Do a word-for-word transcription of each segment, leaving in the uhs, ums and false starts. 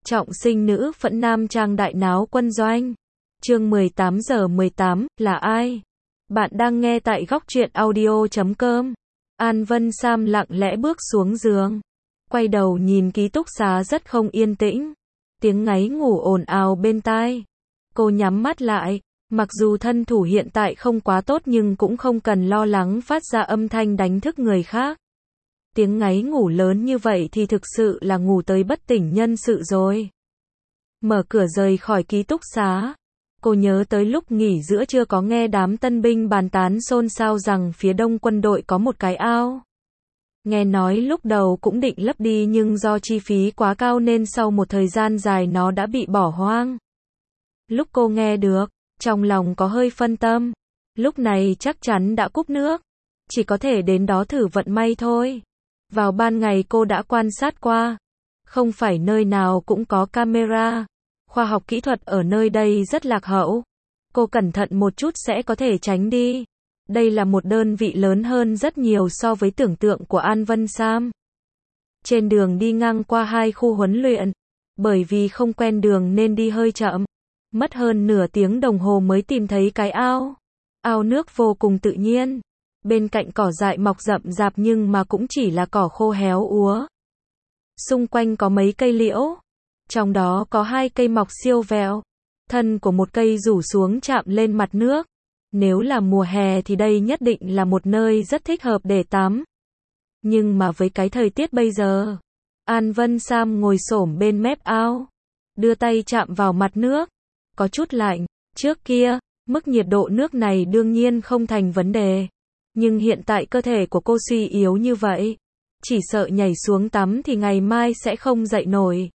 Trọng sinh nữ phẫn nam trang đại náo quân doanh. Chương mười tám giờ mười tám, là ai? Bạn đang nghe tại góc truyện audio chấm com. An Vân Sam lặng lẽ bước xuống giường. Quay đầu nhìn ký túc xá rất không yên tĩnh. Tiếng ngáy ngủ ồn ào bên tai. Cô nhắm mắt lại. Mặc dù thân thủ hiện tại không quá tốt nhưng cũng không cần lo lắng phát ra âm thanh đánh thức người khác. Tiếng ngáy ngủ lớn như vậy thì thực sự là ngủ tới bất tỉnh nhân sự rồi. Mở cửa rời khỏi ký túc xá. Cô nhớ tới lúc nghỉ giữa trưa có nghe đám tân binh bàn tán xôn xao rằng phía đông quân đội có một cái ao. Nghe nói lúc đầu cũng định lấp đi nhưng do chi phí quá cao nên sau một thời gian dài nó đã bị bỏ hoang. Lúc cô nghe được, trong lòng có hơi phân tâm. Lúc này chắc chắn đã cúp nước. Chỉ có thể đến đó thử vận may thôi. Vào ban ngày cô đã quan sát qua. Không phải nơi nào cũng có camera. Khoa học kỹ thuật ở nơi đây rất lạc hậu. Cô cẩn thận một chút sẽ có thể tránh đi. Đây là một đơn vị lớn hơn rất nhiều so với tưởng tượng của An Vân Sam. Trên đường đi ngang qua hai khu huấn luyện. Bởi vì không quen đường nên đi hơi chậm. Mất hơn nửa tiếng đồng hồ mới tìm thấy cái ao. Ao nước vô cùng tự nhiên. Bên cạnh cỏ dại mọc rậm rạp nhưng mà cũng chỉ là cỏ khô héo úa. Xung quanh có mấy cây liễu. Trong đó có hai cây mọc siêu vẹo. Thân của một cây rủ xuống chạm lên mặt nước. Nếu là mùa hè thì đây nhất định là một nơi rất thích hợp để tắm. Nhưng mà với cái thời tiết bây giờ, An Vân Sam ngồi xổm bên mép ao. Đưa tay chạm vào mặt nước. Có chút lạnh. Trước kia, mức nhiệt độ nước này đương nhiên không thành vấn đề. Nhưng hiện tại cơ thể của cô suy yếu như vậy. Chỉ sợ nhảy xuống tắm thì ngày mai sẽ không dậy nổi.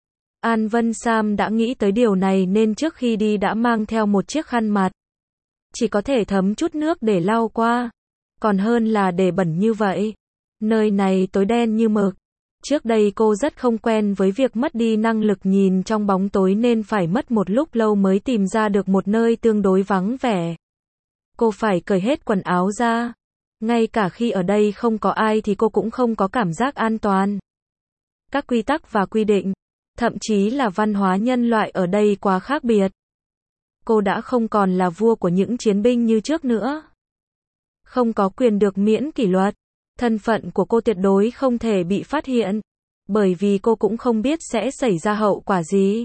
An Vân Sam đã nghĩ tới điều này nên trước khi đi đã mang theo một chiếc khăn mặt. Chỉ có thể thấm chút nước để lau qua. Còn hơn là để bẩn như vậy. Nơi này tối đen như mực. Trước đây cô rất không quen với việc mất đi năng lực nhìn trong bóng tối nên phải mất một lúc lâu mới tìm ra được một nơi tương đối vắng vẻ. Cô phải cởi hết quần áo ra. Ngay cả khi ở đây không có ai thì cô cũng không có cảm giác an toàn. Các quy tắc và quy định, thậm chí là văn hóa nhân loại ở đây quá khác biệt. Cô đã không còn là vua của những chiến binh như trước nữa. Không có quyền được miễn kỷ luật. Thân phận của cô tuyệt đối không thể bị phát hiện. Bởi vì cô cũng không biết sẽ xảy ra hậu quả gì.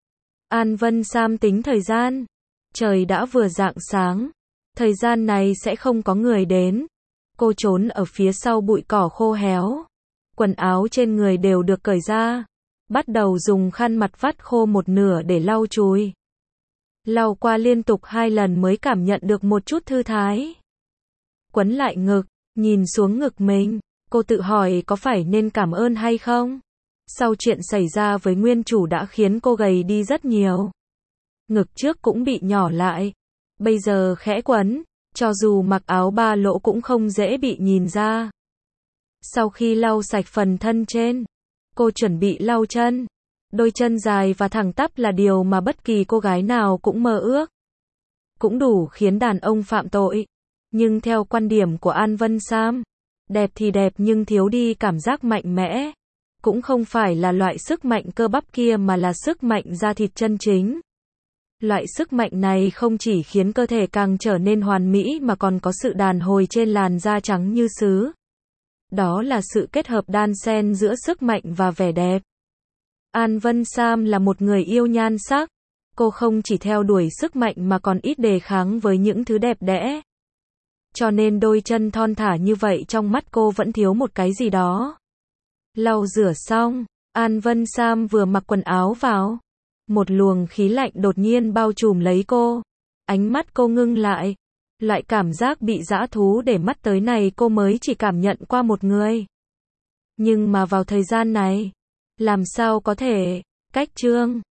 An Vân Sam tính thời gian. Trời đã vừa rạng sáng. Thời gian này sẽ không có người đến. Cô trốn ở phía sau bụi cỏ khô héo. Quần áo trên người đều được cởi ra. Bắt đầu dùng khăn mặt vắt khô một nửa để lau chùi. Lau qua liên tục hai lần mới cảm nhận được một chút thư thái. Quấn lại ngực, nhìn xuống ngực mình. Cô tự hỏi có phải nên cảm ơn hay không? Sau chuyện xảy ra với nguyên chủ đã khiến cô gầy đi rất nhiều. Ngực trước cũng bị nhỏ lại. Bây giờ khẽ quấn, cho dù mặc áo ba lỗ cũng không dễ bị nhìn ra. Sau khi lau sạch phần thân trên, cô chuẩn bị lau chân. Đôi chân dài và thẳng tắp là điều mà bất kỳ cô gái nào cũng mơ ước. Cũng đủ khiến đàn ông phạm tội. Nhưng theo quan điểm của An Vân Sam, đẹp thì đẹp nhưng thiếu đi cảm giác mạnh mẽ. Cũng không phải là loại sức mạnh cơ bắp kia mà là sức mạnh da thịt chân chính. Loại sức mạnh này không chỉ khiến cơ thể càng trở nên hoàn mỹ mà còn có sự đàn hồi trên làn da trắng như sứ. Đó là sự kết hợp đan xen giữa sức mạnh và vẻ đẹp. An Vân Sam là một người yêu nhan sắc. Cô không chỉ theo đuổi sức mạnh mà còn ít đề kháng với những thứ đẹp đẽ. Cho nên đôi chân thon thả như vậy trong mắt cô vẫn thiếu một cái gì đó. Lau rửa xong, An Vân Sam vừa mặc quần áo vào. Một luồng khí lạnh đột nhiên bao trùm lấy cô. Ánh mắt cô ngưng lại. Loại cảm giác bị dã thú để mắt tới này cô mới chỉ cảm nhận qua một người. Nhưng mà vào thời gian này, làm sao có thể, cách Trương